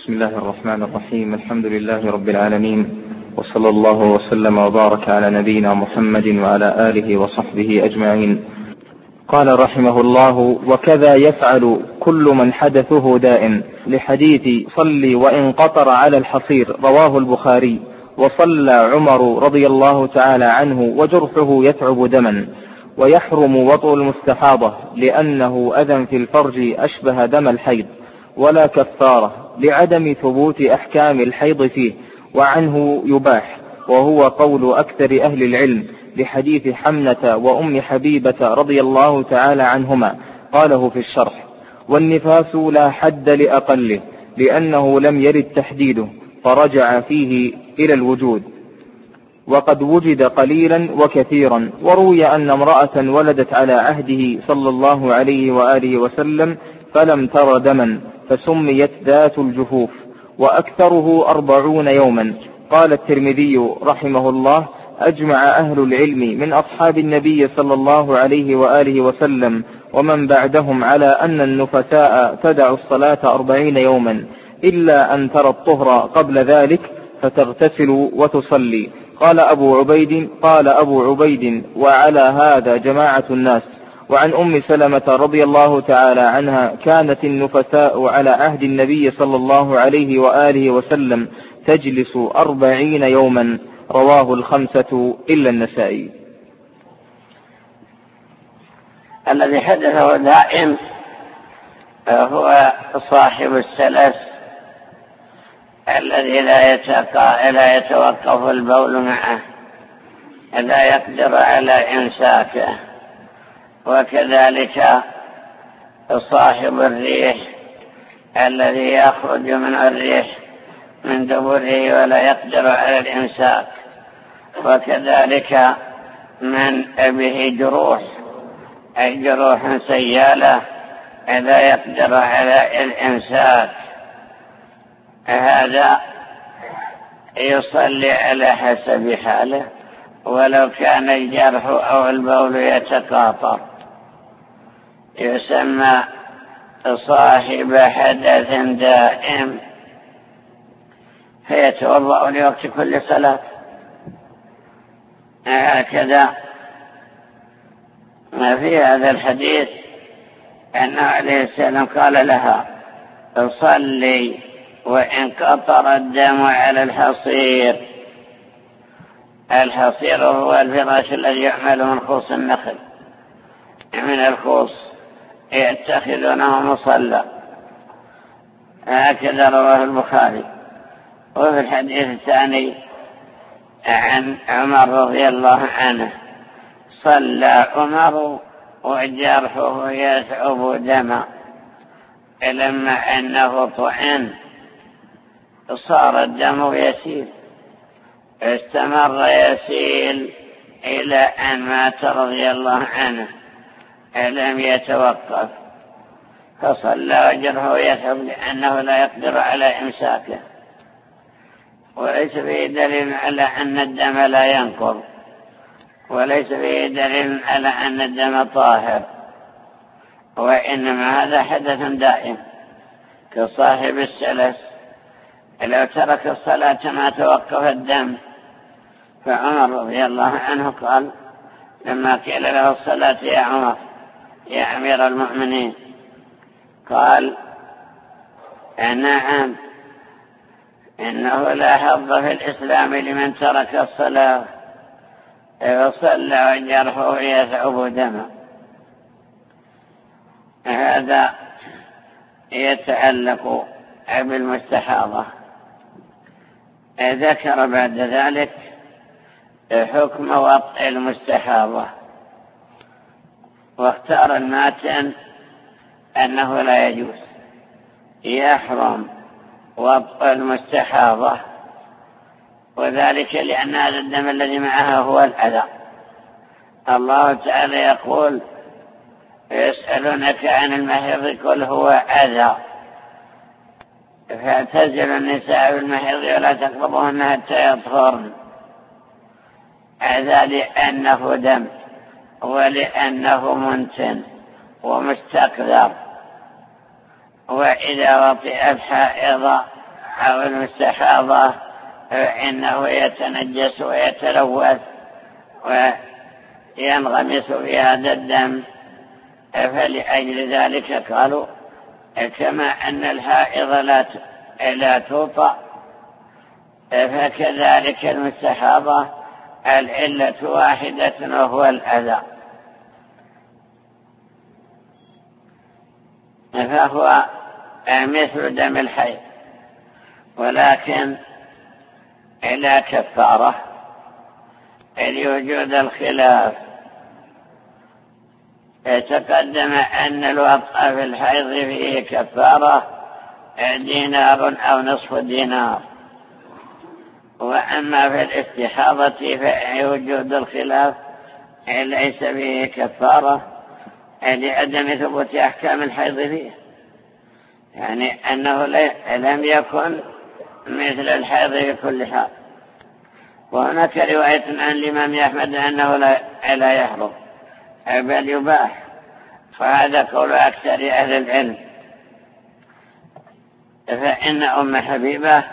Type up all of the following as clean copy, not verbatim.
بسم الله الرحمن الرحيم. الحمد لله رب العالمين، وصلى الله وسلم وبارك على نبينا محمد وعلى آله وصحبه أجمعين. قال رحمه الله: وكذا يفعل كل من حدثه دائم، لحديث صلي وإن قطر على الحصير، رواه البخاري. وصلى عمر رضي الله تعالى عنه وجرحه يتعب دما، ويحرم وطء المستحاضة لأنه أذى في الفرج أشبه دم الحيض، ولا كفارة لعدم ثبوت أحكام الحيض فيه، وعنه يباح، وهو قول أكثر أهل العلم، لحديث حمنة وأم حبيبة رضي الله تعالى عنهما، قاله في الشرح. والنفاس لا حد لأقله، لأنه لم يرد تحديده، فرجع فيه إلى الوجود، وقد وجد قليلا وكثيرا. وروي أن امرأة ولدت على عهده صلى الله عليه وآله وسلم فلم تر دما، فسميت ذات الجفوف، وأكثره 40 يوما. قال الترمذي رحمه الله: أجمع أهل العلم من أصحاب النبي صلى الله عليه وآله وسلم ومن بعدهم على أن النفساء تدع الصلاة 40 يوما، إلا أن ترى الطهر قبل ذلك فتغتسل وتصلي. قال أبو عبيد: وعلى هذا جماعة الناس. وعن أم سلمة رضي الله تعالى عنها: كانت النفساء على عهد النبي صلى الله عليه وآله وسلم تجلس 40 يوما، رواه الخمسة إلا النسائي. الذي حدثه دائم هو صاحب السلس الذي لا يتوقف البول معه، لا يقدر على إمساكه. وكذلك صاحب الريح الذي يخرج من الريح من دبره ولا يقدر على الإمساك. وكذلك من به جروح، أي جروح سيالة، لا يقدر على الإمساك، هذا يصلي على حسب حاله، ولو كان الجرح أو البول يتقاطر. يسمى صاحب حدث دائم، فيتوضأ لوقت كل صلاة. هكذا ما في هذا الحديث أن عليه السلام قال لها: صلي وإن قطر الدم على الحصير. الحصير هو الفراش الذي يعمل من خوص النخل، من الخوص يتخذونه مصلى. هكذا رواه البخاري. وفي الحديث الثاني عن عمر رضي الله عنه: صلى عمر وجرحه يثعب دما، لما أنه طعن صار الدم يسيل، استمر يسيل إلى أن مات رضي الله عنه، لم يتوقف، فصلى وجرحه يثعب لأنه لا يقدر على إمساكه. وليس فيه دليل على أن الدم لا ينقض، وليس فيه دليل على أن الدم طاهر، وإنما هذا حدث دائم كصاحب السلس. لو ترك الصلاة ما توقف الدم. فعمر رضي الله عنه قال لما قيل له الصلاة: يا عمر يا أمير المؤمنين، قال: نعم، إنه لا حظ في الإسلام لمن ترك الصلاة وصلى وجرحه يثعب دما. هذا يتعلق بالمستحاضة. ذكر بعد ذلك حكم وطء المستحاضة، واختار الماتن أنه لا يجوز، يحرم وطء المستحاضة، وذلك لأن هذا الدم الذي معها هو الأذى. الله تعالى يقول: يسألونك عن المحيض قل هو أذى، فاعتزلوا النساء بالمحيض ولا تقربوهن حتى يطهرن. هذا لأنه دم، ولأنه منتن ومستقذر. وإذا وطئت حائض أو المستحاضة إنه يتنجس ويتلوث وينغمس في هذا الدم، فلأجل ذلك قالوا كما أن الحائض لا توطأ فكذلك المستحاضة العلة واحدة وهو الأذى، فهو مثل دم الحيض، ولكن إلى كفارة لوجود الخلاف. تقدم أن الوطأ في الحيض فيه كفارة دينار أو نصف دينار، وأما في الاستحاضة فوجود الخلاف ليس فيه كفارة لعدم ثبوت أحكام الحيض فيه، يعني أنه لم يكن مثل الحيض في كل حال. وهناك رواية عن الإمام أحمد أنه لا يحرم بل يباح، فهذا قول أكثر أهل العلم. فإن أم حبيبة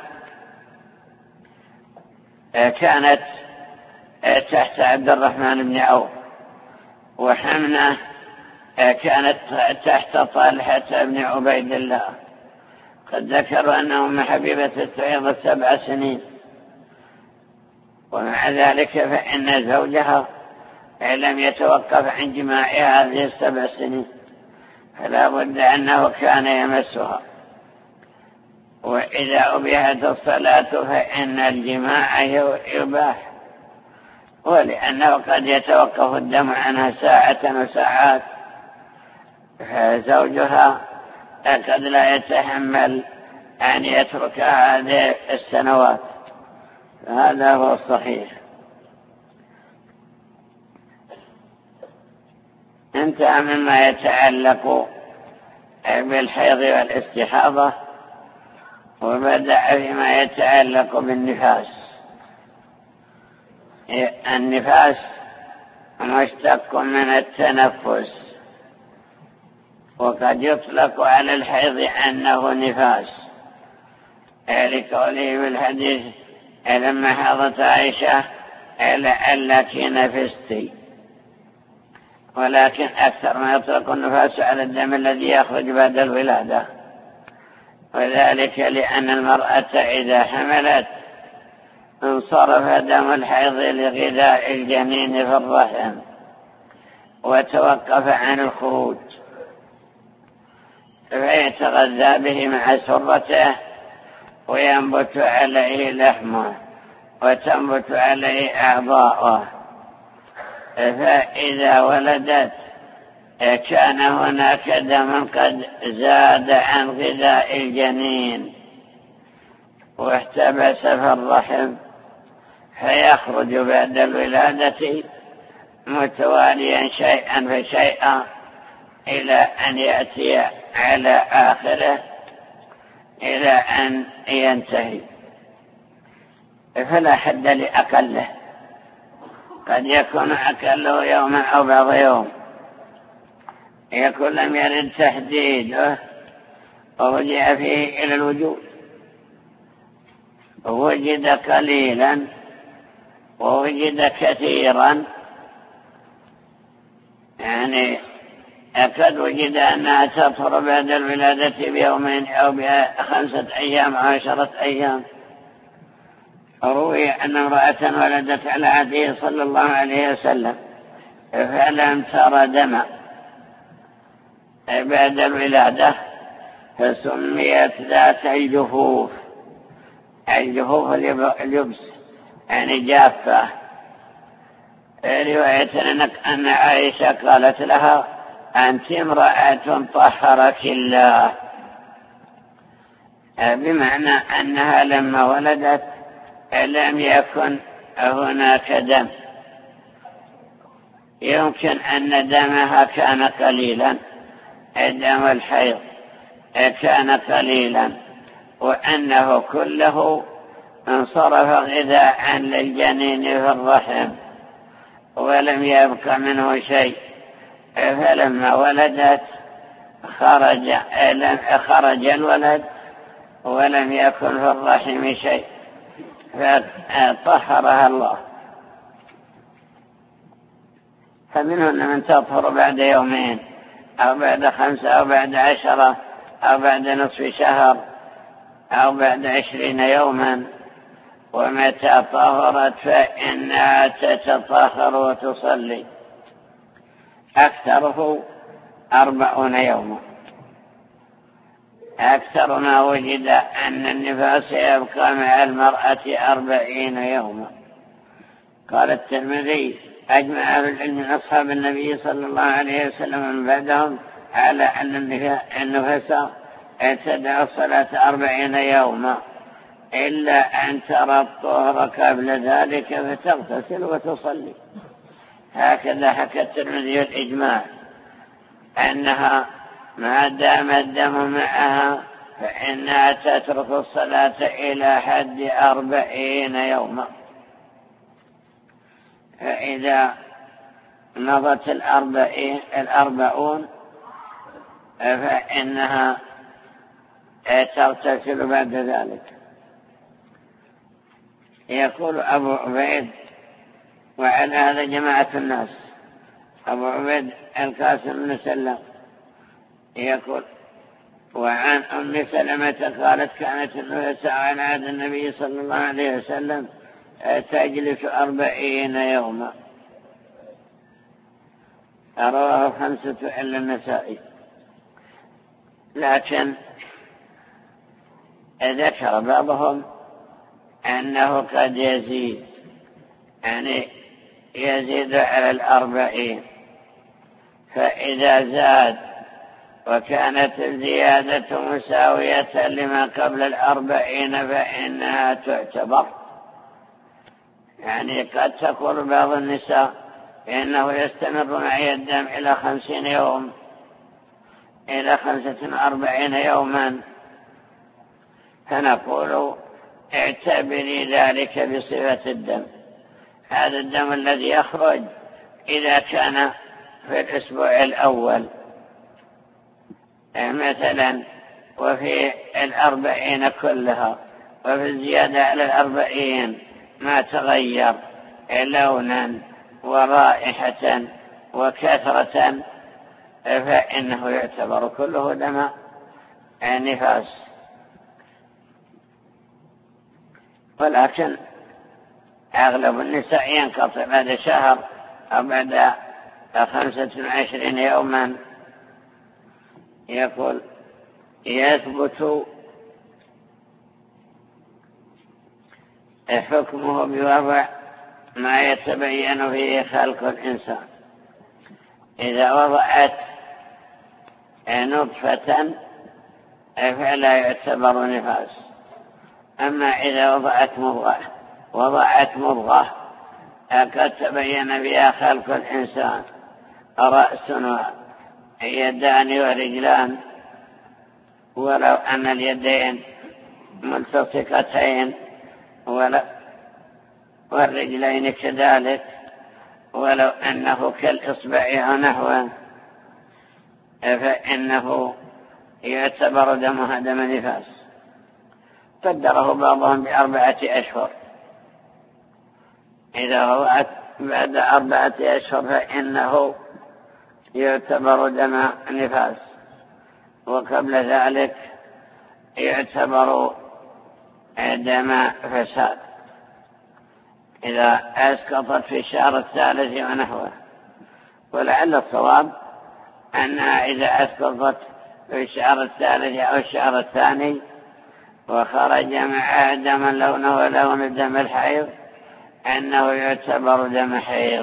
كانت تحت عبد الرحمن بن عوف، وحمنة كانت تحت طلحة بن عبيد الله. قد ذكروا أن أم حبيبة استحاضت 7 سنين، ومع ذلك فإن زوجها لم يتوقف عن جماعها هذه 7 سنين، فلا بد أنه كان يمسها. وإذا أبيحت الصلاة فإن الجماع يباح، ولأنه قد يتوقف الدم عنها ساعة وساعات، فزوجها قد لا يتحمل أن يترك هذه السنوات، هذا هو الصحيح. انتهى مما يتعلق بالحيض والاستحاضة، وبدأ فيما يتعلق بالنفاس. النفاس مشتق من التنفس، وقد يطلق على الحيض أنه نفاس، لقوله بالحديث لما حاضت عائشة لعلك نفستي، ولكن أكثر ما يطلق النفاس على الدم الذي يخرج بعد الولادة، وذلك لأن المرأة إذا حملت انصرف دم الحيض لغذاء الجنين في الرحم وتوقف عن الخروج، فيتغذى به مع سرته وينبت عليه لحمه وتنبت عليه أعضاؤه. فإذا ولدت كان هناك دم قد زاد عن غذاء الجنين واحتبس في الرحم، فيخرج بعد الولادة متواليا شيئا فشيئا إلى أن يأتي على آخره إلى أن ينتهي، فلا حد لأقله، قد يكون أقله يوما أو بعض يوم، يكون لم يرد تحديده ورجع فيه إلى الوجود، وجد قليلا ووجد كثيرا، يعني قد وجد أنها تطهر بعد الولادة بيومين أو ب5 أيام أو 10 أيام. روي أن امرأة ولدت على عهده صلى الله عليه وسلم فلم تر دما بعد الولادة، فسميت ذات الجفوف، الجفوف اليبس يعني جافة. رواية أن عائشة قالت لها أنت امرأة طهرك الله، بمعنى أنها لما ولدت لم يكن هناك دم، يمكن أن دمها كان قليلا، دم الحيض كان قليلا، وأنه كله انصرف غذاء للجنين في الرحم ولم يبق منه شيء، فلما ولدت خرج الولد ولم يكن في الرحم شيء فطهرها الله. فمنهن من تطهر بعد يومين أو بعد 5 أو بعد 10 أو بعد نصف شهر أو بعد 20 يوما. ومتى طهرت فإنها تتطهر وتصلي، أكثره 40 يوما. أكثر ما وجد أن النفاس يبقى مع المرأة 40 يوما. قال الترمذي: أجمع أهل العلم من أصحاب النبي صلى الله عليه وسلم من بعدهم على أن النفاس تدع الصلاة 40 يوما إلا أن ترى الطهر قبل ذلك فتغتسل وتصلي. هكذا حكى الترمذي الإجماع أنها ما دام الدم معها فإنها تترك الصلاة إلى حد 40 يوما. فإذا مضت 40 فإنها تغتسل بعد ذلك. يقول أبو عبيد، وعلى هذا جماعة الناس، أبو عبيد القاسم بن سلم يقول: وعن أم سلمة قالت: كانت النساء على عهد النبي صلى الله عليه وسلم تجلس 40 يوما. رواه 5 إلا النسائي. لكن ذكر بعضهم أنه قد يزيد، يعني يزيد على 40. فإذا زاد وكانت الزيادة مساوية لما قبل 40 فإنها تعتبر. يعني قد تقول بعض النساء إنه يستمر معي الدم إلى 50 يوم، إلى 45 يوما، فنقول: اعتبري ذلك بصفة الدم. هذا الدم الذي يخرج إذا كان في الأسبوع الأول مثلا، وفي 40 كلها، وفي الزيادة على 40 ما تغير لونا ورائحة وكثرة، فإنه يعتبر كله دم نفاس. ولكن أغلب النساء ينقطع بعد شهر أو بعد 25 يوما. يقول: يثبت حكمه بوضع ما يتبين فيه خلق الإنسان. إذا وضعت نطفة فلا يعتبر نفاس. أما إذا وضعت مضغة قد تبين بها خلق الإنسان، رأس ويدان ورجلان، ولو أن اليدين ملتصقتين والرجلين كذلك، ولو أنه كالإصبع ونحوه، فإنه يعتبر دمها دم نفاس. قدره بعضهم ب4 أشهر. إذا وضعت بعد 4 أشهر فإنه يعتبر دم نفاس، وقبل ذلك يعتبر دم فساد إذا أسقطت في الشهر الثالث ونحوه. ولعل الصواب أنها إذا أسقطت في الشهر الثالث أو الشهر الثاني وخرج معها دما لونه لون دم الحيض أنه يعتبر دم حيض،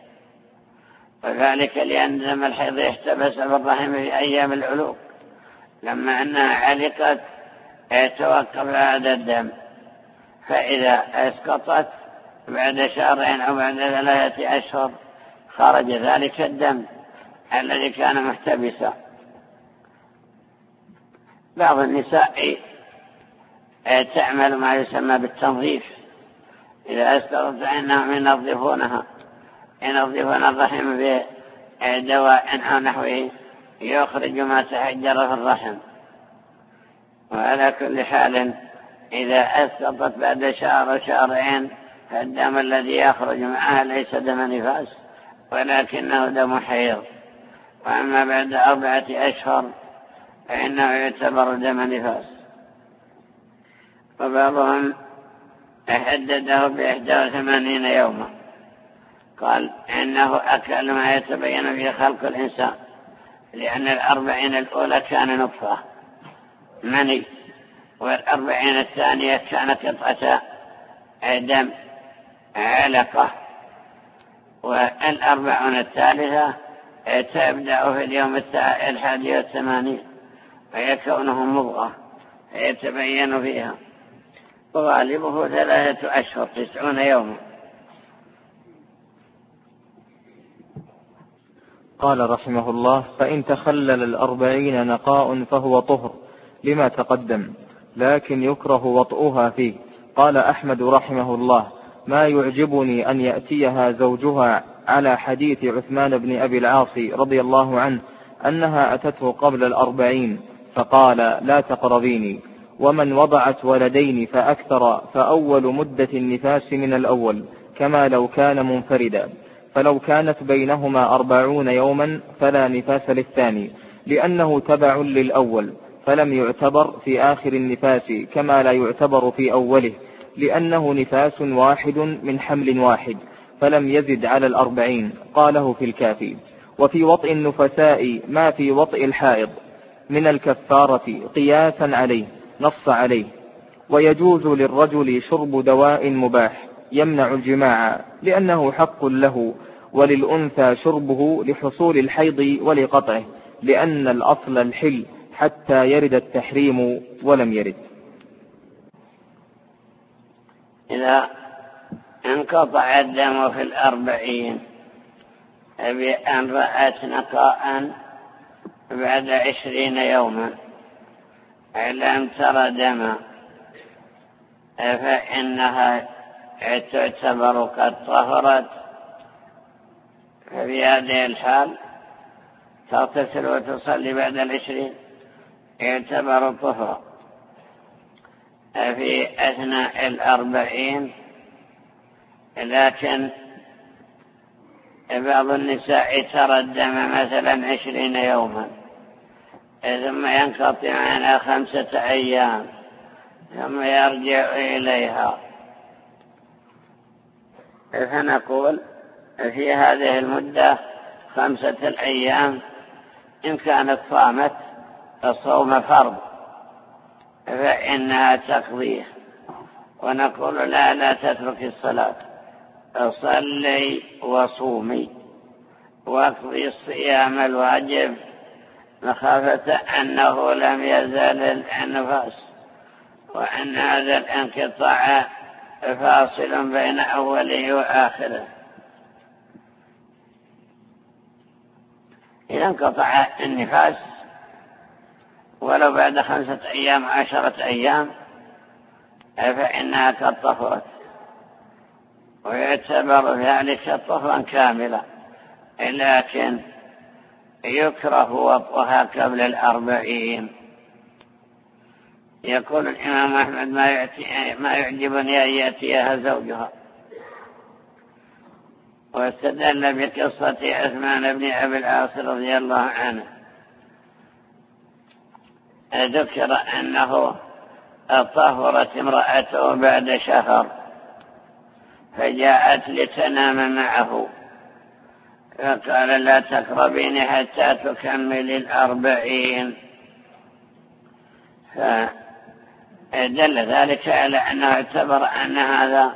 وذلك لأن دم الحيض يحتبس بالرحم في أيام العلوق، لما أنها علقت توقف هذا الدم. فإذا أسقطت بعد 2 شهر أو بعد 3 أشهر خرج ذلك الدم الذي كان محتبسا. بعض النساء تعمل ما يسمى بالتنظيف. إذا أسقطت فإنهم ينظفون الرحم بدواء أو نحوه يخرج ما تحجر في الرحم، وعلى كل حال إذا أسقطت بعد شهر شهرين فالدم الذي يخرج معها ليس دم نفاس ولكنه دم حيض، وأما بعد 4 أشهر فإنه يعتبر دم نفاس. وبعضهم حدده ب81 يوما، قال إنه أكل ما يتبين في خلق الإنسان، لأن 40 الأولى كان نطفة مني، 40 الثانية كانت قطعة دم علقة، 40 الثالثة تبدأ في اليوم 81 وهي كونه مضغة فيتبين فيها، وغالبه 3 أشهر 90 يوما. قال رحمه الله: فإن تخلل 40 نقاء فهو طهر لما تقدم، لكن يكره وطئها فيه. قال أحمد رحمه الله: ما يعجبني أن يأتيها زوجها على حديث عثمان بن أبي العاص رضي الله عنه أنها أتته قبل 40 فقال: لا تقربيني. ومن وضعت ولدين فأكثر فأول مدة النفاس من الأول، كما لو كان منفردا، فلو كانت بينهما 40 يوما فلا نفاس للثاني، لأنه تبع للأول، فلم يعتبر في آخر النفاس كما لا يعتبر في أوله، لأنه نفاس واحد من حمل واحد، فلم يزد على 40. قاله في الكافي. وفي وطئ النفساء ما في وطئ الحائض من الكفارة قياسا عليه، نص عليه. ويجوز للرجل شرب دواء مباح يمنع الجماع لأنه حق له، وللأنثى شربه لحصول الحيض ولقطعه، لأن الأصل الحل حتى يرد التحريم ولم يرد. إذا انقطع الدم في 40 بأن رأت نقاء بعد 20 يوما لم ترى دما، فإنها تعتبر قد طهرت، ففي هذه الحال تغتسل وتصلي بعد 20 يعتبر طهرا. في أثناء 40 لكن بعض النساء ترى الدم مثلا 20 يوما ثم ينقطع عنها 5 أيام ثم يرجع إليها، فنقول في هذه المدة 5 أيام إن كانت صامت الصوم فرض فإنها تقضيه، ونقول لا تترك الصلاة، صلي وصومي واقضي الصيام الواجب مخافة أنه لم يزال النفاس، وأن هذا الانقطاع فاصل بين أوله وآخره. إذا انقطع النفاس ولو بعد 5 أيام 10 أيام فإنها قد طهرت، ويعتبر ذلك طهرا كاملا، لكن يكره وطئها قبل 40. يقول الإمام أحمد: ما يعجبني أن يأتيها زوجها. واستدل بقصة عثمان بن أبي العاص رضي الله عنه، ذكر أنه طهرت امرأته بعد شهر فجاءت لتنام معه فقال: لا تقربيني حتى تكمل 40. فدل ذلك على أنه اعتبر أن هذا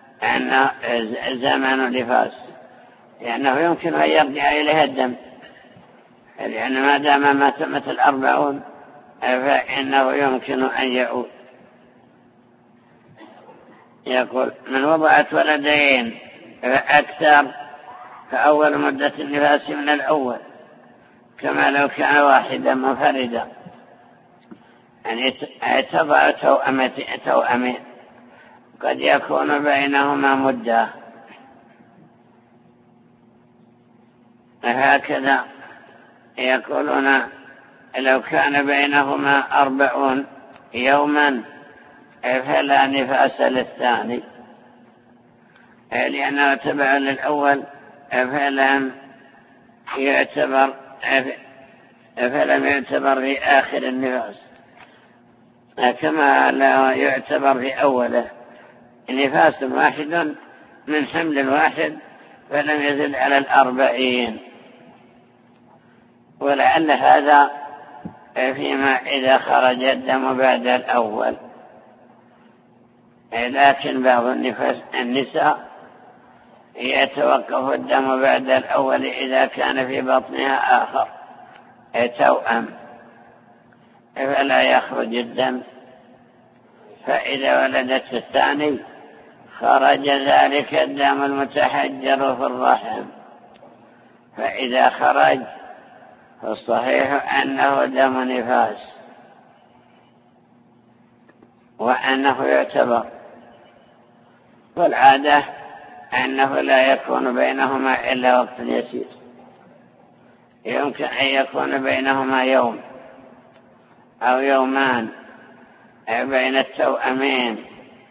زمن نفاس، لأنه يمكن أن يرجع إليها الدم، لأن ما دام ما تمت 40 فإنه يمكن أن يعود. يقول: من وضعت ولدين فأكثر فأول مدة النفاس من الأول، كما لو كان واحدا منفردا، يعني تضع توأمين قد يكون بينهما مدة. هكذا يقولون لو كان بينهما 40 يوما فلا نفاس للثاني، لأنه تبع للأول فلم يعتبر في آخر النفاس، كما لا يعتبر في أوله نفاس واحد من حمل واحد فلم يزد على 40. ولعل هذا فيما إذا خرج الدم بعد الأول، لكن بعض النساء يتوقف الدم بعد الأول إذا كان في بطنها آخر توأم فلا يخرج الدم، فإذا ولدت الثاني خرج ذلك الدم المتحجر في الرحم، فإذا خرج فالصحيح أنه دم نفاس وأنه يعتبر، والعادة أنه لا يكون بينهما إلا وقت يسير، يمكن أن يكون بينهما يوم أو يومان بين التوأمين.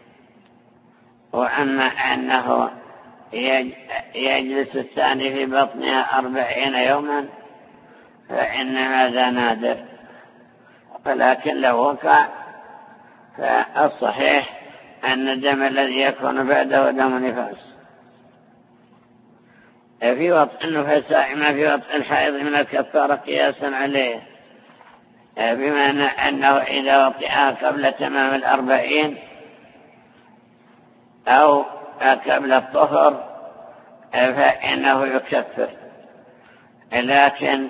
وأما أنه يجلس الثاني في بطنها 40 يوما فإن هذا نادر، ولكن لو وقع فالصحيح أن الدم الذي يكون بعده دم نفاس. في وطء النفساء ما في وطء الحائض من الكفارة قياسا عليه، بمعنى أنه إذا وطئها قبل تمام 40 أو قبل الطهر فإنه يكفر، لكن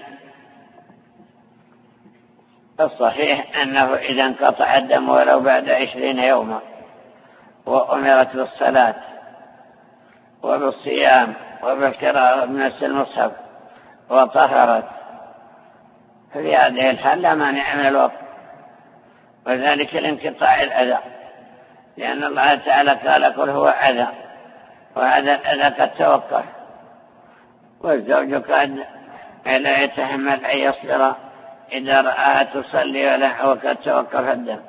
الصحيح أنه إذا انقطع الدم ولو بعد 20 يوما وأمرت بالصلاة وبالصيام وبالقراءة بنفس المصحف وطهرت، ففي هذه الحال لا مانع من الوقت، وذلك لانقطاع الأذى، لأن الله تعالى قال قل هو أذى، وهذا الأذى قد توقف، والزوج قد لا يتحمل أن يصبر إذا رآها تصلي وقد توقف الدم.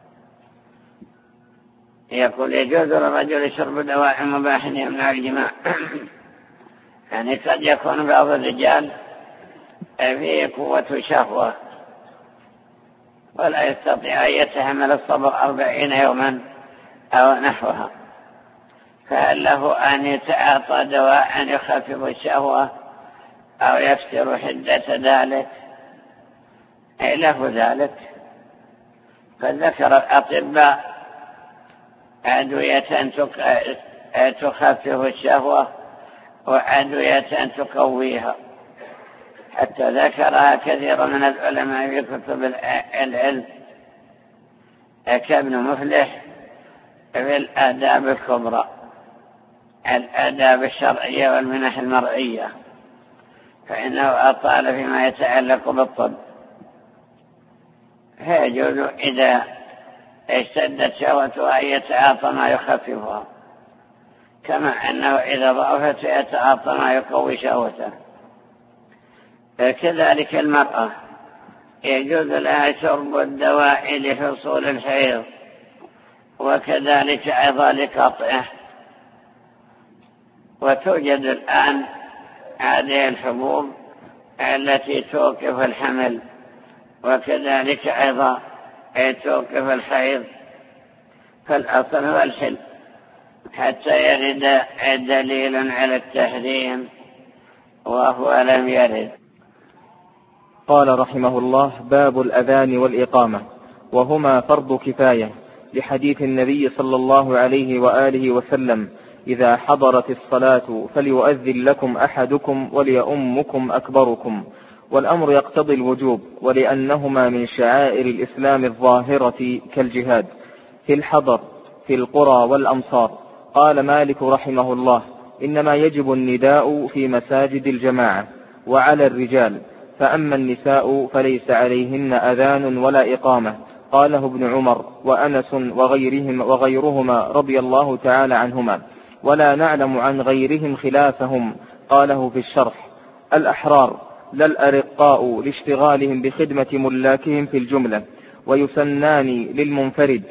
يقول يجوز للرجل شرب دواء مباح يمنع الجماع. يعني قد يكون بعض الرجال فيه قوة شهوة ولا يستطيع أن يتحمل الصبر 40 يوما أو نحوها، فهل له أن يتعاطى دواء يخفف الشهوة أو يكسر حدة ذلك؟ له ذلك. فذكر الأطباء أدوية تخفف الشهوة وأدوية تقويها، حتى ذكرها كثير من العلماء في كتب العلم كابن مفلح في الآداب الكبرى، الآداب الشرعية والمنح المرعية، فإنه أطال فيما يتعلق بالطب. فيجوز إذا اشتدت شهوتها أن يتعاطى ما يخففها، كما أنه إذا ضعفت يتعاطى ما يقوي شهوته. كذلك المرأة يجوز لها شرب الدواء لحصول الحيض، وكذلك أيضا لقطعه. وتوجد الآن هذه الحبوب التي توقف الحمل، وكذلك أيضا توقف الحيض، فالأصل هو الحل حتى يرد دليل على التحريم، وهو لم يرد. قال رحمه الله: باب الأذان والإقامة، وهما فرض كفاية، لحديث النبي صلى الله عليه وآله وسلم: إذا حضرت الصلاة فليؤذن لكم أحدكم وليؤمكم أكبركم. والأمر يقتضي الوجوب، ولأنهما من شعائر الإسلام الظاهرة كالجهاد في الحضر في القرى والأمصار. قال مالك رحمه الله: إنما يجب النداء في مساجد الجماعة وعلى الرجال، فأما النساء فليس عليهن أذان ولا إقامة. قاله ابن عمر وأنس وغيرهما رضي الله تعالى عنهما، ولا نعلم عن غيرهم خلافهم. قاله في الشرح: الأحرار لا الأرقاء لاشتغالهم بخدمة ملاكهم في الجملة، ويسنان للمنفرد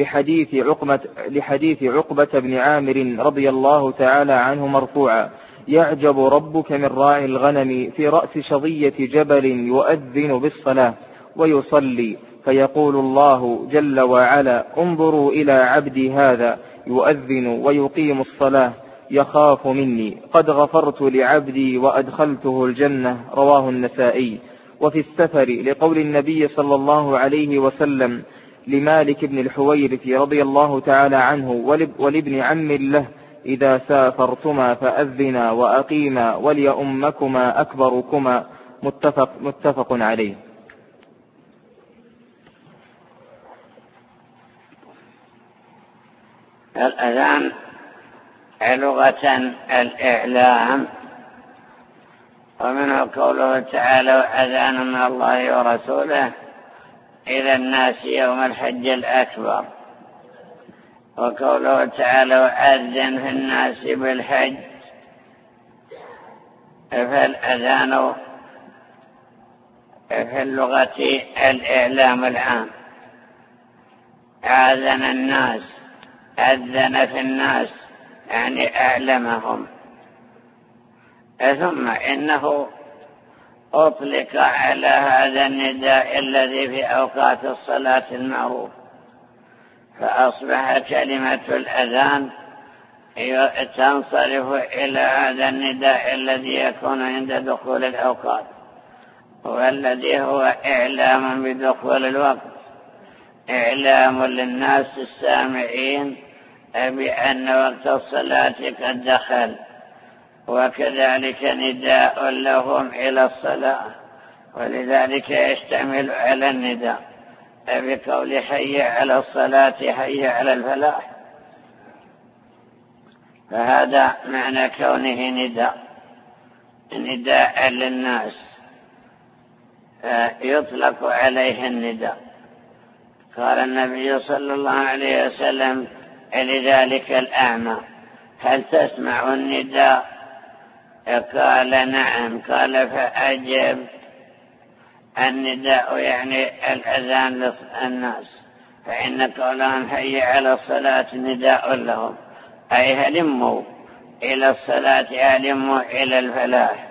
لحديث عقبة بن عامر رضي الله تعالى عنه مرفوعا: يعجب ربك من راعي الغنم في رأس شظية جبل يؤذن بالصلاة ويصلي، فيقول الله جل وعلا: انظروا إلى عبدي هذا يؤذن ويقيم الصلاة يخاف مني، قد غفرت لعبدي وأدخلته الجنة. رواه النسائي. وفي السفر لقول النبي صلى الله عليه وسلم لمالك بن الحويرث رضي الله تعالى عنه ولابن عم له: إذا سافرتما فأذنا وأقيما وليؤمكما أكبركما. متفق عليه. الأذان لغة الإعلام، ومنه قوله تعالى: وأذان من الله ورسوله إلى الناس يوم الحج الأكبر. وقوله تعالى: وأذن في الناس بالحج. فالأذان في اللغة الإعلام العام. آذن الناس، أذن في الناس يعني أعلمهم. ثم إنه أطلق على هذا النداء الذي في أوقات الصلاة المعروف، فأصبح كلمة الأذان تنصرف إلى هذا النداء الذي يكون عند دخول الأوقات، والذي هو إعلام بدخول الوقت، إعلام للناس السامعين بأن وقت الصلاة قد دخل، وكذلك نداء لهم إلى الصلاة، ولذلك يشتمل على النداء بقول حي على الصلاة حي على الفلاح. فهذا معنى كونه نداء للناس، يطلق عليه النداء. قال النبي صلى الله عليه وسلم لذلك الأعمى: هل تسمع النداء؟ قال: نعم. قال: فأجب. النداء يعني الأذان للناس، فإن قولهم حي على الصلاة نداء لهم، أي هلموا إلى الصلاة، هلموا إلى الفلاح.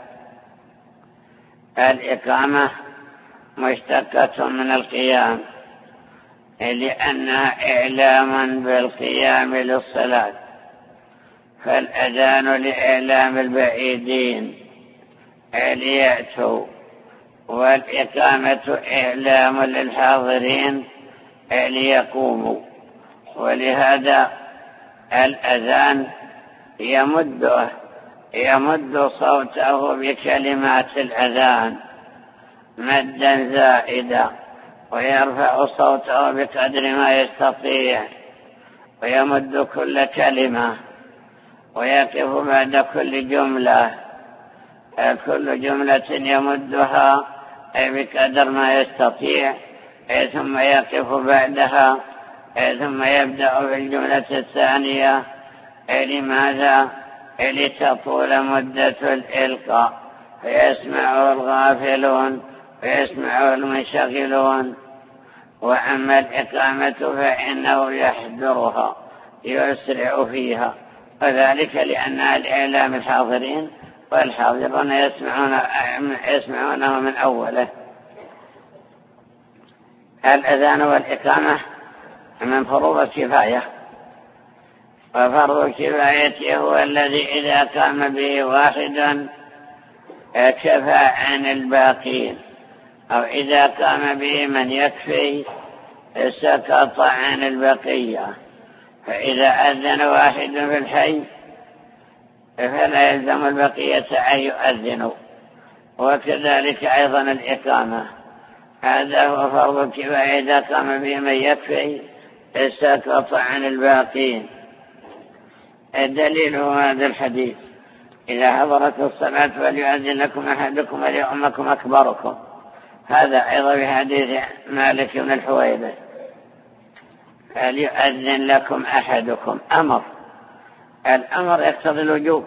الإقامة مشتقة من القيام، لأنها إعلاما بالقيام للصلاة، فالأذان لإعلام البعيدين ليأتوا، والإقامة إعلام للحاضرين ليقوموا. ولهذا الأذان يمد صوته بكلمات الأذان مدا زائدا، ويرفع صوته بقدر ما يستطيع، ويمد كل كلمة، ويقف بعد كل جملة، كل جملة يمدها بقدر ما يستطيع، ثم يقف بعدها، ثم يبدأ بالجملة الثانية. لماذا؟ لتطول مدة الإلقاء، فيسمعه الغافلون ويسمعه المنشغلون. وأما الإقامة فإنه يحضرها، يسرع فيها، وذلك لأنها الإعلام الحاضرين، والحاضرون يسمعونه من أوله. الأذان والإقامة من فروض الكفاية، وفرض الكفاية هو الذي إذا قام به واحد كفى عن الباقين، أو إذا قام به من يكفي سقط عن البقية. فإذا أذن واحد في الحي فلا يلزم البقية أن يؤذنوا، وكذلك أيضا الإقامة. هذا هو فرض الكفاية، إذا قام به من يكفي سقط عن الباقين. الدليل هو هذا الحديث: إذا حضرت الصلاة فليؤذن لكم أحدكم وليؤمكم أكبركم. هذا أيضا في حديث مالك بن الحويرث: فليؤذن لكم أحدكم. أمر، الأمر يقتضي الوجوب.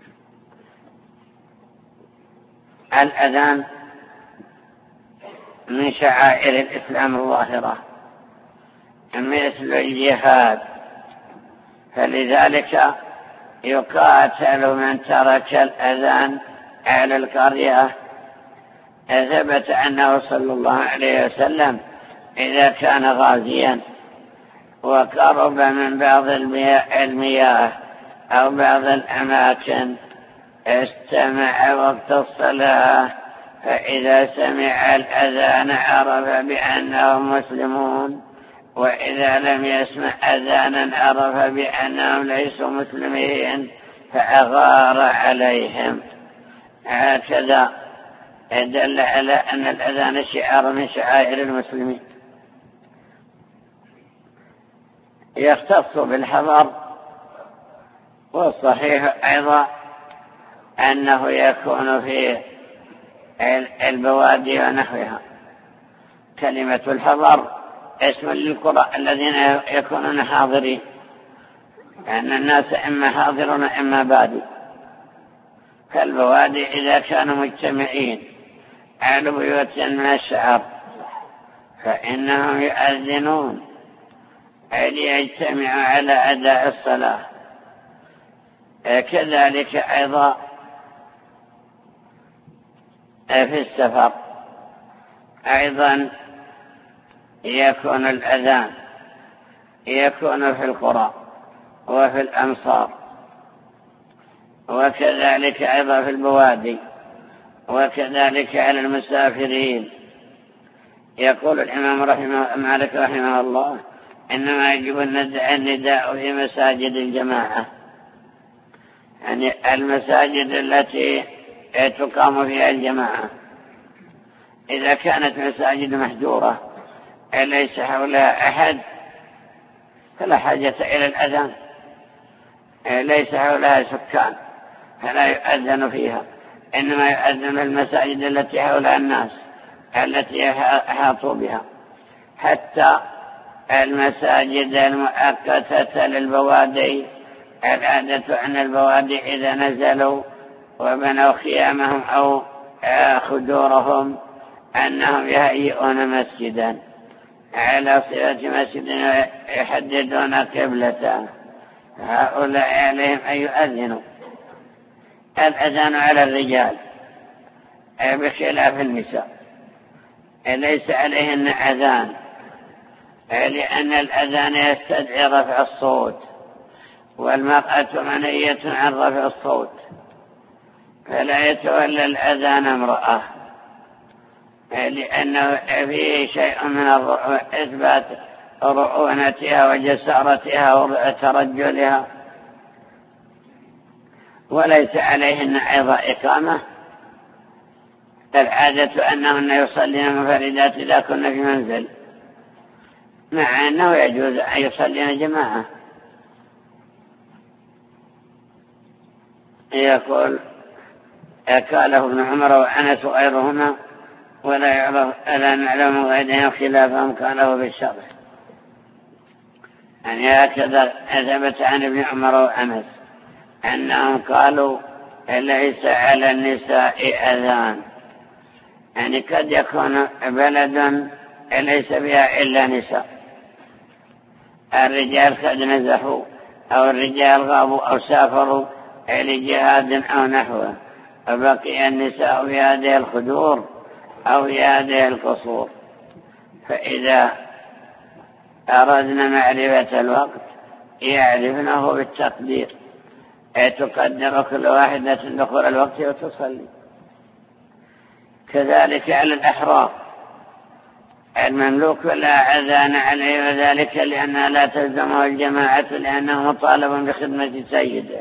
الأذان من شعائر الإسلام الظاهرة مثل الجهاد، فلذلك يقاتل من ترك الأذان على القرية. ثبت أنه صلى الله عليه وسلم إذا كان غازيا وقرب من بعض المياه أو بعض الأماكن استمع وقت الصلاة، فإذا سمع الأذان عرف بأنهم مسلمون، وإذا لم يسمع أذانا عرف بأنهم ليسوا مسلمين فأغار عليهم. هكذا دل على أن الأذان شعار من شعائر المسلمين. يختص بالحضر، والصحيح أيضا أنه يكون في البوادي ونحوها. كلمة الحضر اسم للقرى الذين يكونون حاضرين، لأن الناس إما حاضرون إما بادي. كالبوادي إذا كانوا مجتمعين على بيوت من الشعر فإنهم يؤذنون ليجتمعوا على أداء الصلاة. كذلك أيضا في السفر أيضا يكون الأذان يكون في القرى وفي الأمصار، وكذلك أيضا في البوادي، وكذلك على المسافرين. يقول الإمام مالك رحمه الله: إنما يجب النداء في مساجد الجماعة، يعني المساجد التي تقام فيها الجماعة. إذا كانت مساجد محجورة ليس حولها أحد فلا حاجة إلى الأذان، ليس حولها سكان فلا يؤذن فيها، إنما يؤذن المساجد التي حولها الناس التي أحاطوا بها. حتى المساجد المؤقتة للبوادي، العادة أن البوادي إذا نزلوا وبنوا خيامهم أو خدورهم أنهم يهيئون مسجدا على صفة مسجد يحددون قبلته، هؤلاء عليهم أن يؤذنوا. الأذان على الرجال بخلاف النساء، ليس عليهن أذان، لأن الأذان يستدعي رفع الصوت، والمرأة منية عن رفع الصوت، فلا يتولى الأذان امرأة، لأنه فيه شيء من إثبات رؤونتها وجسارتها وترجلها. وليس عليهن أيضا إقامة، العادة أنهن يصلين منفردات إذا كن في منزل، مع أنه يجوز أن يصلين جماعة. يقول: قاله ابن عمر وأنس وغيرهما، ولا نعلم غيرهم خلافهم قاله بالشرح. يعني هكذا ثبت عن ابن عمر وأنس أنهم قالوا: ليس على النساء أذان. يعني قد يكون بلد ليس فيها إلا نساء، الرجال قد نزحوا أو الرجال غابوا أو سافروا لجهاد أو نحوه، فبقي النساء في هذه الخدور أو في هذه القصور. فإذا أردنا معرفة الوقت يعرفنه بالتقدير، تقدر كل واحدة دخول الوقت وتصلي. كذلك على الأحرار، المملوك لا أذان عليه، وذلك لأنها لا تلزمه الجماعة، لأنه مطالب بخدمة سيده،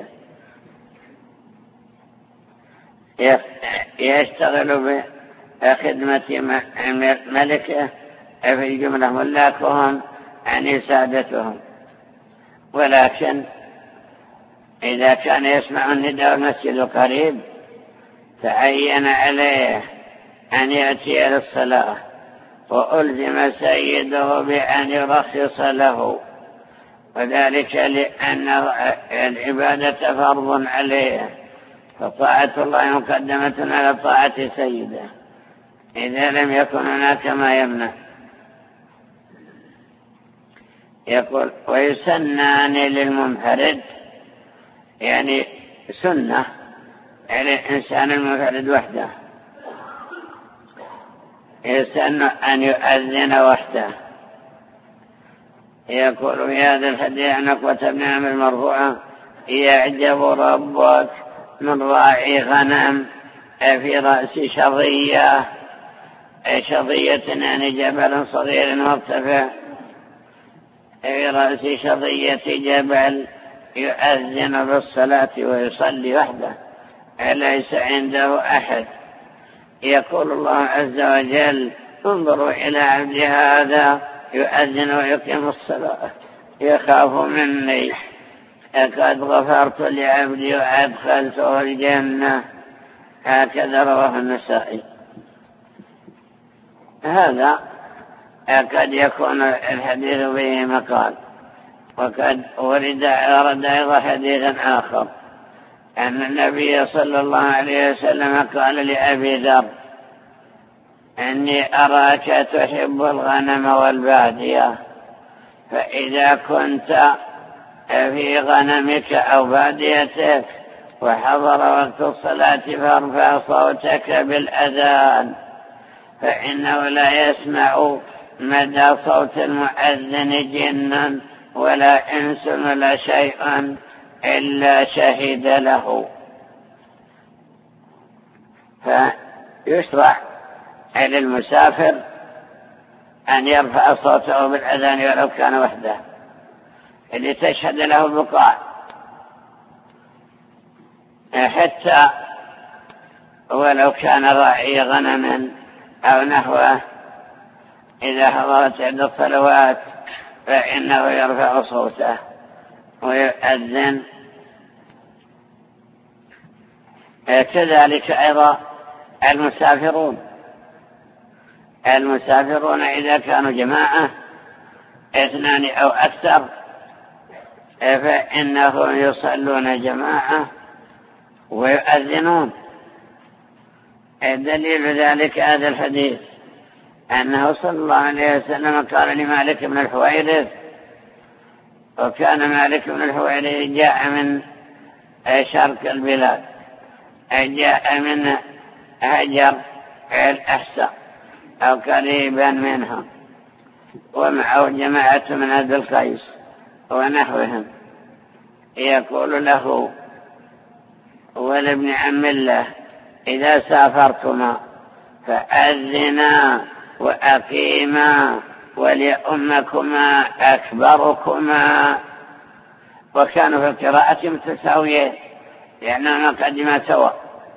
يشتغل بخدمة ملكه في الجملة، ملاكهم يعني سادتهم. ولكن إذا كان يسمع النداء والمسجد قريب تعين عليه أن يأتي للصلاة، وألزم سيده بأن يرخص له، وذلك لأن العبادة فرض عليه، فطاعة الله مقدمة على طاعة سيده. إذا لم يكن هناك ما يمنع. يقول ويسنان للمنفرد، يعني سنة على الإنسان المنفرد وحده، يسن أن يؤذن وحده. يقول في هذا الحديث عن عقبة بن عامر مرفوعا: يعجب ربك من راعي غنم في رأس شظية، شظية يعني جبل صغير مرتفع، في رأس شظية جبل يؤذن بالصلاة ويصلي وحده ليس عنده أحد. يقول الله عز وجل: انظروا إلى عبد هذا يؤذن ويقيم الصلاة يخاف مني، قد غفرت لعبدي وأدخلته الجنة. هكذا رواه النسائي. هذا قد يكون الحديث به مقال، وقد ورد أيضا حديث آخر أن النبي صلى الله عليه وسلم قال لأبي ذر: إني أراك تحب الغنم والبادية، فإذا كنت في غنمك أو باديتك وحضر وقت الصلاة فارفع صوتك بالأذان، فإنه لا يسمع مدى صوت المؤذن جن ولا إنس ولا شيء إلا شهد له. فيشرع للمسافر أن يرفع صوته بالأذان ولو كان وحده لتشهد له البقاع، حتى ولو كان راعي غنم أو نحوه إذا حضرت عند الصلوات فإنه يرفع صوته ويؤذن. كذلك أيضا المسافرون إذا كانوا جماعة 2 أو أكثر فإنهم يصلون جماعة ويؤذنون. الدليل ذلك هذا الحديث أنه صلى الله عليه وسلم قال لمالك بن الحويرث، وكان مالك بن الحويرث جاء من شرق البلاد، جاء من هجر الأحساء أو قريبا منهم، ومعه جماعة من عبد القيس ونحوهم. يقول له ولابن عم الله: إذا سافرتما فأذنا وأقيما وليؤمكما أكبركما. وكانوا في القراءة متساويين لأنهما قدما سوا،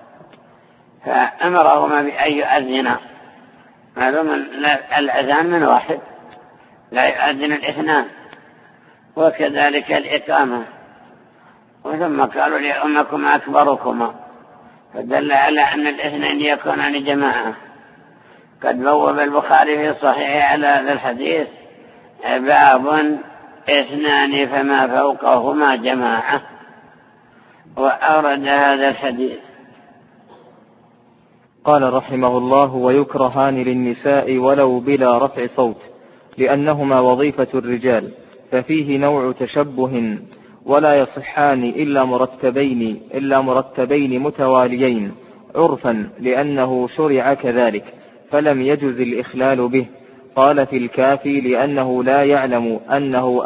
فأمرهما بأن يؤذنا. معلوم الأذان من واحد لا يؤذن 2، وكذلك الإقامة. وثم قالوا ليؤمكما أكبركما، فدل على أن 2 يكونان جماعة. قد بوب البخاري في صحيح على هذا الحديث: باب 2 فما فوقهما جماعة، وأورد هذا الحديث. قال رحمه الله: ويكرهان للنساء ولو بلا رفع صوت، لأنهما وظيفة الرجال، ففيه نوع تشبه، ولا يصحان إلا مرتبين متواليين عرفا، لأنه شرع كذلك فلم يجز الإخلال به. قال في الكافي: لأنه لا يعلم أنه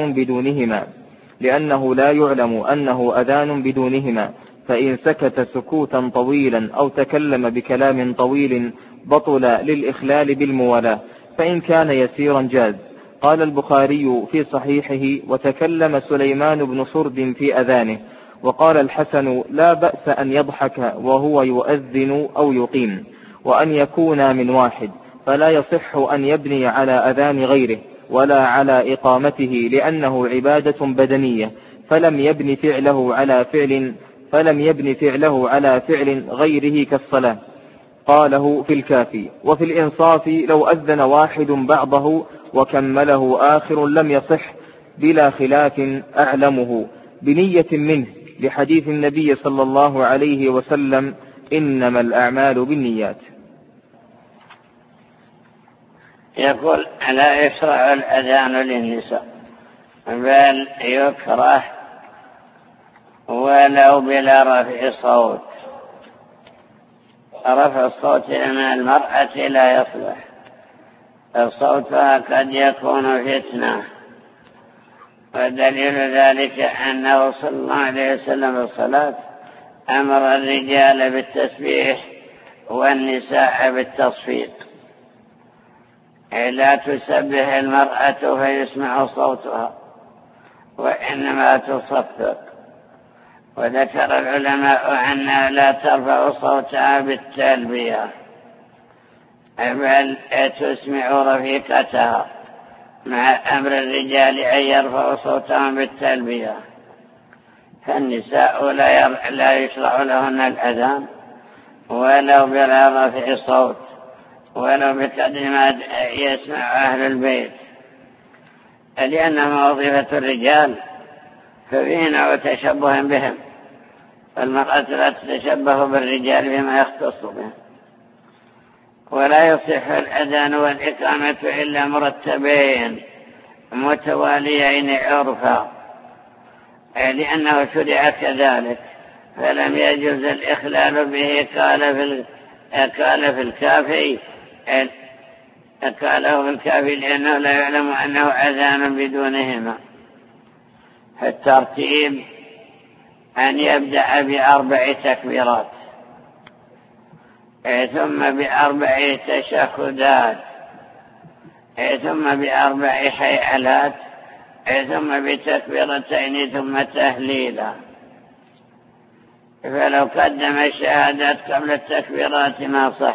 أذان بدونهما، فإن سكت سكوتا طويلا أو تكلم بكلام طويل بطل للإخلال بالموالاة، فإن كان يسيرا جاز. قال البخاري في صحيحه: وتكلم سليمان بن صرد في أذانه. وقال الحسن: لا بأس أن يضحك وهو يؤذن أو يقيم، وأن يكون من واحد، فلا يصح أن يبني على أذان غيره ولا على إقامته، لأنه عبادة بدنية، فلم يبن فعله على فعل غيره كالصلاة. قاله في الكافي. وفي الإنصاف: لو أذن واحد بعضه وكمله آخر لم يصح بلا خلاف أعلمه بنية منه، لحديث النبي صلى الله عليه وسلم: إنما الأعمال بالنيات. يقول لا يشرع الأذان للنساء، بل يكره ولو بلا رفع صوت. رفع الصوت من المرأة لا يصلح، صوتها قد يكون فتنة. ودليل ذلك أنه صلى الله عليه وسلم في الصلاة أمر الرجال بالتسبيح والنساء بالتصفيق. لا تسبح المرأة فيسمع صوتها، وإنما تصفق. وذكر العلماء أنها لا ترفع صوتها بالتلبية، بل تسمع رفيقتها، مع أمر الرجال أن يرفعوا صوتهم بالتلبية. فالنساء لا يشرع لهن الأذان ولو بلا رفع صوت، ولو بقدر ما يسمع أهل البيت، لأنها وظيفة الرجال، ففيه نوع تشبه بهم. فالمرأة لا تتشبه بالرجال بما يختص بهم. ولا يصح الأذان والإقامة إلا مرتبين متواليين عرفا، لأنه شرع كذلك، فلم يجوز الإخلال به. قال في الكافي لأنه لا يعلم أنه أذان بدونهما. فالترتيب أن يبدأ ب4 تكبيرات، ثم ب4 تشهدات، ثم ب4 حيعلات، ثم بتكبيرتين، ثم تهليلا. فلو قدم الشهادات قبل التكبيرات ما صح،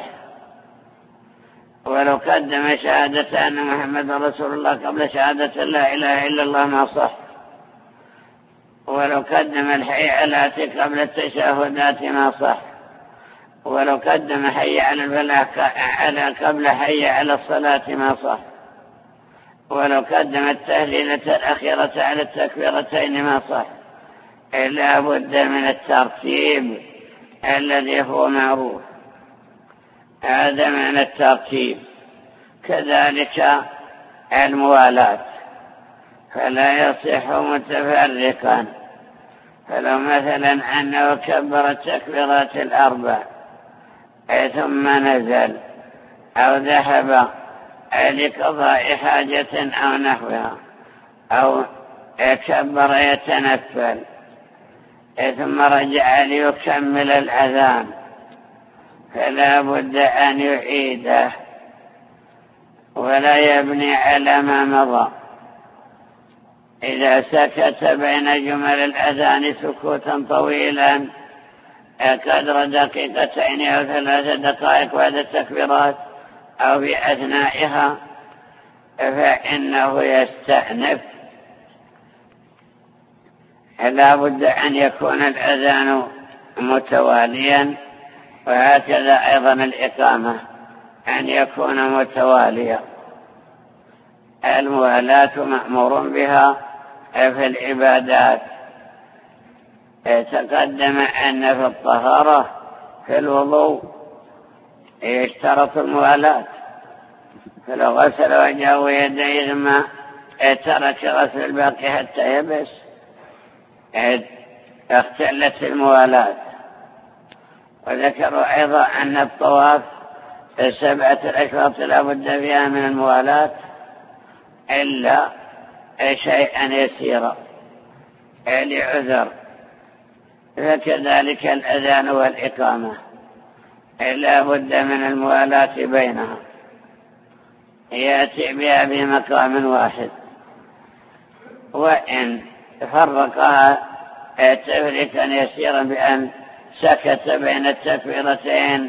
ولو قدم شهادة أن محمد رسول الله قبل شهادة لا إله إلا الله ما صح، ولو قدم الحيعلات قبل التشهدات ما صح، ولو قدم حي على الفلاح قبل حي على الصلاة ما صح، ولو قدم التهليلة الأخيرة على التكبيرتين ما صح. لا بد من الترتيب الذي هو معروف، هذا من الترتيب. كذلك الموالاة، فلا يصح متفرقا. فلو مثلا أنه كبر التكبيرات 4 ثم نزل أو ذهب لقضاء حاجة أو نحوها، أو كبر يتنفل ثم رجع ليكمل الأذان، فلا بد أن يعيده ولا يبني على ما مضى. إذا سكت بين جمل الأذان سكوتا طويلا قدر 2 أو 3 دقائق بعد التكبيرات أو بأثنائها، فإنه يستأنف. لا بد أن يكون الأذان متواليا، وهكذا أيضا الإقامة أن يكون متواليا. الموالاة مأمور بها في العبادات. تقدم أن في الطهارة في الوضوء يشترط الموالاة، فلو غسل وجهه ويديه ثم ترك غسل الباقي حتى يبس اختلت الموالاة. وذكروا أيضا أن الطواف 7 أشواط لا بد فيها من الموالاة إلا شيئا يسيرا لعذر. فكذلك الأذان والإقامة لا بد من الموالاة بينها، يأتي بها بمقام واحد. وإن فرقها تفريقا يسيرا بأن سكت بين التكبيرتين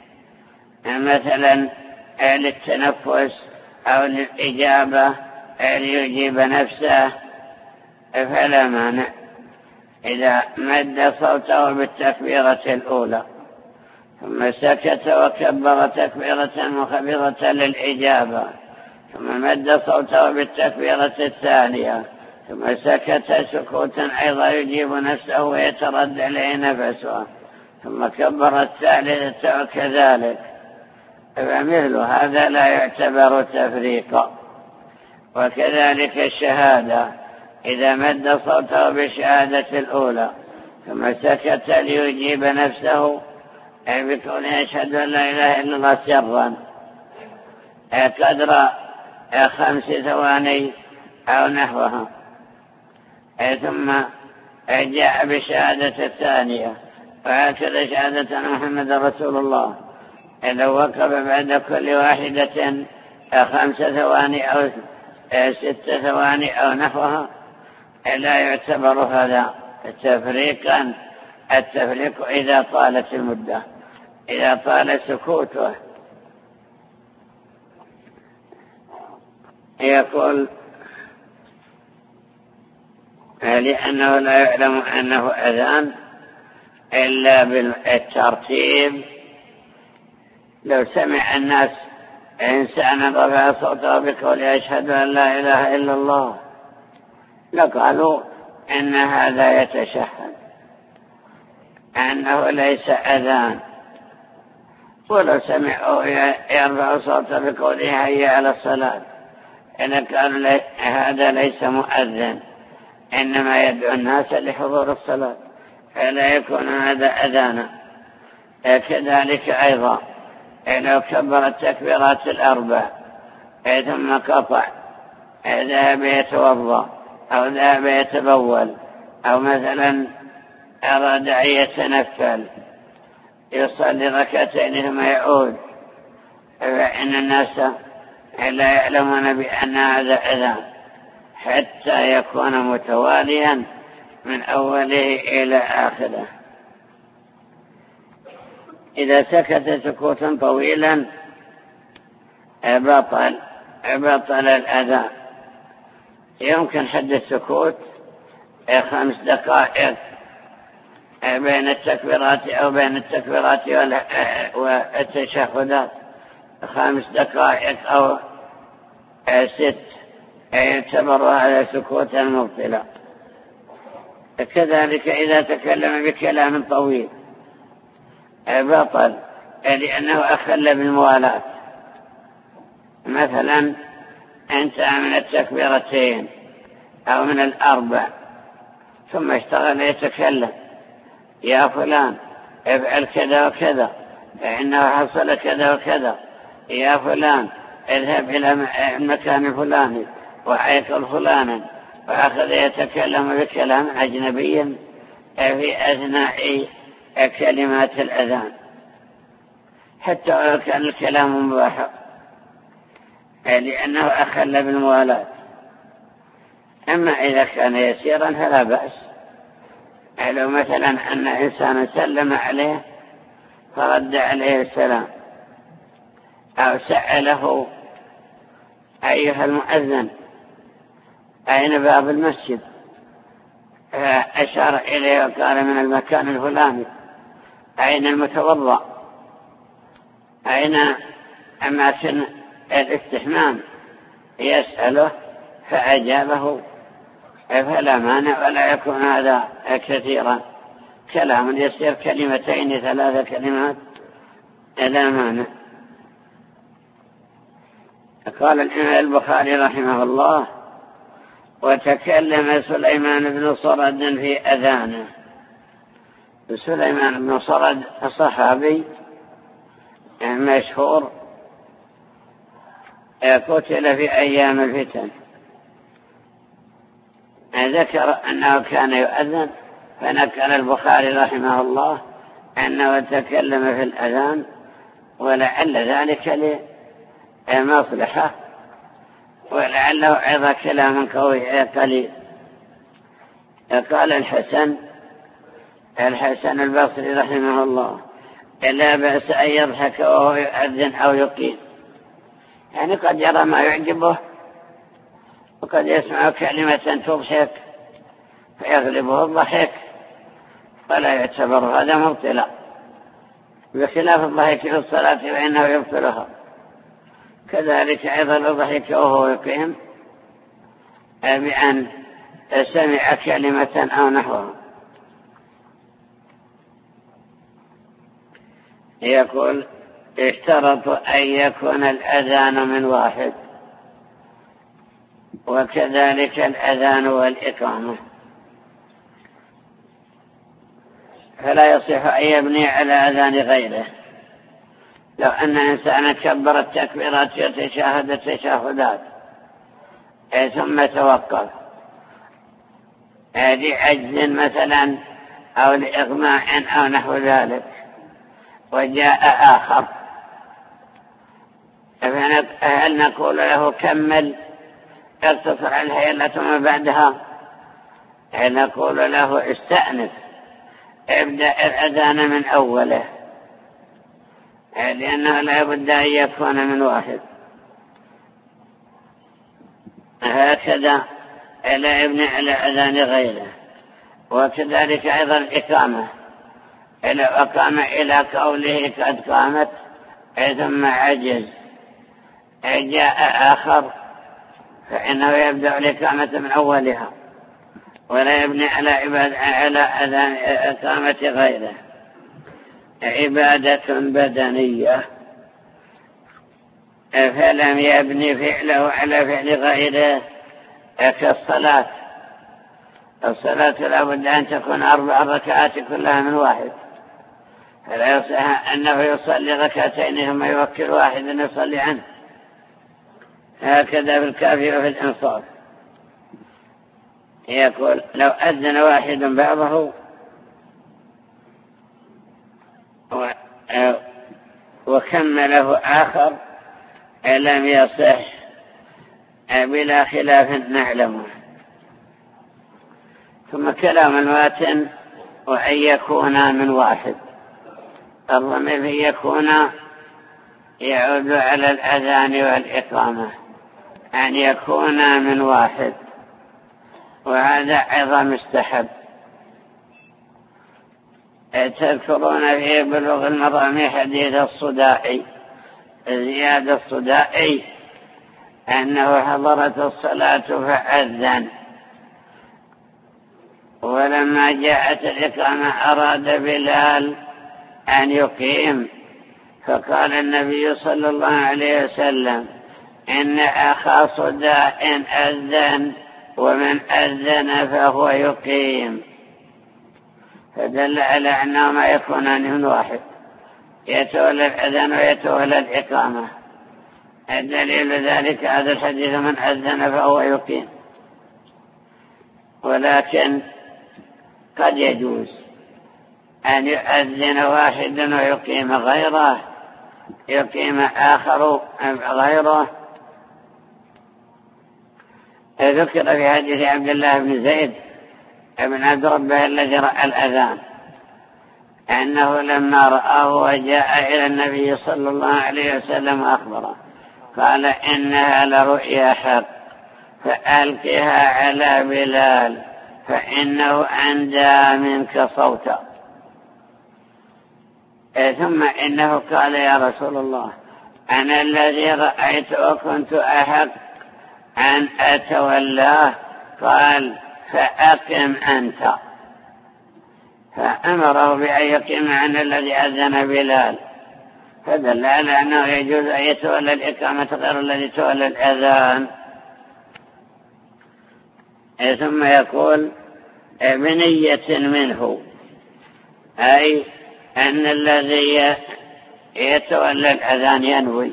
مثلا للتنفس أو للإجابة ليجيب نفسه، فلا مانع إذا مد صوته بالتكبيرة الأولى ثم سكت وكبر تكبيرة مخفضة للإجابة، ثم مد صوته بالتكبيرة الثانية ثم سكت سكوتا أيضا يجيب نفسه ويترد عليه نفسه، ثم كبر الثالثة وكذلك، فمثل هذا لا يعتبر تفريقا. وكذلك الشهادة، إذا مد صوته بالشهادة الأولى ثم سكت ليجيب نفسه بقول يشهد أن لا إله إلا الله سرا قدر 5 ثواني أو نحوها، ثم جاء بالشهادة الثانية وهكذا شهادة محمد رسول الله، إذا وقف بعد كل واحدة 5 ثواني أو 6 ثواني أو نحوها لا يعتبر هذا تفريقا. التفريق إذا طالت المدة، إذا طال سكوته. يقول لأنه لا يعلم أنه أذان إلا بالترتيب. لو سمع الناس إنسانا رفع صوته بقول أشهد أن لا إله إلا الله لقالوا إن هذا يتشهد، أنه ليس أذان. ولو سمعوا يرفع صوته بقوله هيا على الصلاة إن قالوا هذا ليس مؤذن، إنما يدعو الناس لحضور الصلاة، فلا يكون هذا أذانا. كذلك أيضا لو كبر التكبيرات الأربع ثم قطع، ذهب يتوضأ أو ذهب يتبول أو مثلا أراد أن يتنفل يصلي ركعتين ثم يعود، فإن الناس لا يعلمون بأن هذا أذان حتى يكون متواليا من أوله إلى آخره. إذا سكت سكوتا طويلا بطل الأذان. يمكن حد السكوت 5 دقائق بين التكبيرات أو بين التكبيرات والتشهدات، 5 دقائق أو 6 يعتبر هذا سكوتا مبطلا. كذلك إذا تكلم بكلام طويل بطل، لأنه أخل بالموالاة. مثلا انتهى من التكبيرتين أو من الأربع ثم اشتغل يتكلم يا فلان افعل كذا وكذا فإنه حصل كذا وكذا، يا فلان اذهب إلى المكان الفلاني وحيث فلانا، وأخذ يتكلم بكلام أجنبي في أثناء كلمات الأذان حتى لو كان الكلام مباحا، لأنه أخل بالموالاة. أما إذا كان يسيرا فلا بأس. لو مثلا أن إنسان سلم عليه فرد عليه السلام أو سأله أيها المؤذن أين باب المسجد، فأشار إليه وقال من المكان الفلاني، أين المتوضأ، أين أماكن الاستحمام، يسأله فأجابه فلا مانع ولا يكون هذا كثيرا. كلام يصير 2 3 كلمات لا مانع. قال الإمام البخاري رحمه الله وتكلم سليمان بن صرد في أذانه. سليمان بن صرد صحابي مشهور قتل في أيام الفتن، ذكر أنه كان يؤذن، فنكر البخاري رحمه الله أنه تكلم في الأذان ولعل ذلك لمصلحة ولعله أيضا كلام قوي قليل. قال الحسن البصري رحمه الله لا بأس أن يضحك وهو يؤذن أو يقيم، يعني قد يرى ما يعجبه وقد يسمع كلمة تضحك فيغلبه الضحك فلا يعتبر هذا مبطلا، بخلاف الضحك في الصلاة فإنه يبطلها. كذلك أيضا الضحك وهو يقيم بأن سمع كلمة أو نحوها. يقول اشترط أن يكون الأذان من واحد، وكذلك الأذان والإقامة، فلا يصح أن يبني على أذان غيره. لو أن إنسانا كبر التكبيرات وتشاهد التشاهدات ثم توقف لعجز مثلا أو لإغماء أو نحو ذلك، وجاء آخر، هل نقول له كمل اقتصر على الهيئة ثم بعدها؟ هل نقول له استأنف ابدأ الأذان من أوله، لأنه لا بد أن يكون من واحد. هكذا لا يبني على أذان غيره. وكذلك أيضا الإقامة، لو أقام إلى قوله قد قامت ثم عجز جاء آخر فإنه يبدأ الإقامة من أولها، ولا يبني على أذان إقامة غيره. عبادة بدنية فلم يبني فعله على فعل غيره كالصلاة. الصلاة لا بد أن تكون 4 ركعات كلها من واحد، فلا يصح أنه يصلي ركعتين ثم يوكل واحدا يصلي عنه. هكذا بالكافي وفي الإنصاف، يقول لو أذن واحد بعضه وكمله آخر لم يصح بلا خلاف نعلمه. ثم كلام الماتن وأن يكون من واحد، الضمير يكون يعود على الأذان والإقامة، أن يكون من واحد، وهذا أيضا مستحب. تذكرون في بلوغ المرام حديث الصدائي، زياد الصدائي، أنه حضرت الصلاة فأذن، ولما جاءت الإقامة أراد بلال أن يقيم، فقال النبي صلى الله عليه وسلم إن أخا صداء أذن، ومن أذن فهو يقيم، فدل على أنهما يكونان من واحد، يتولى الأذان ويتولى الإقامة. الدليل ذلك هذا الحديث من أذن فهو يقيم. ولكن قد يجوز أن يؤذن واحد ويقيم غيره، يقيم آخر غيره. ذكر في حديث عبد الله بن زيد بن عبد ربه الذي رأى الأذان أنه لما رآه وجاء إلى النبي صلى الله عليه وسلم أخبره قال إنها لرؤيا حق، فألقها على بلال فإنه أندى منك صوتا. ثم إنه قال يا رسول الله أنا الذي رأيت وكنت أحق أن أتولاه، قال فأقم أنت، فأمره بأن يقيم عن الذي أذن بلال، فدل على أنه يجوز أن يتولى الإقامة غير الذي تولى الأذان. ثم يقول بنية منه، أي أن الذي يتولى الأذان ينوي،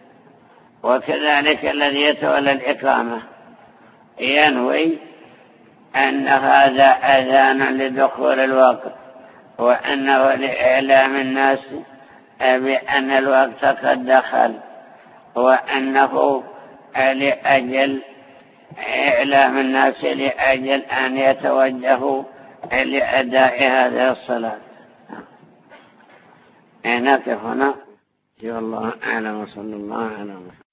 وكذلك الذي يتولى الإقامة ينوي أن هذا أذان لدخول الوقت، وأنه لإعلام الناس بأن الوقت قد دخل، وأنه لأجل إعلام الناس لأجل أن يتوجهوا لأداء هذه الصلاة. نقف هنا. والله أعلم، وصلى الله على محمد.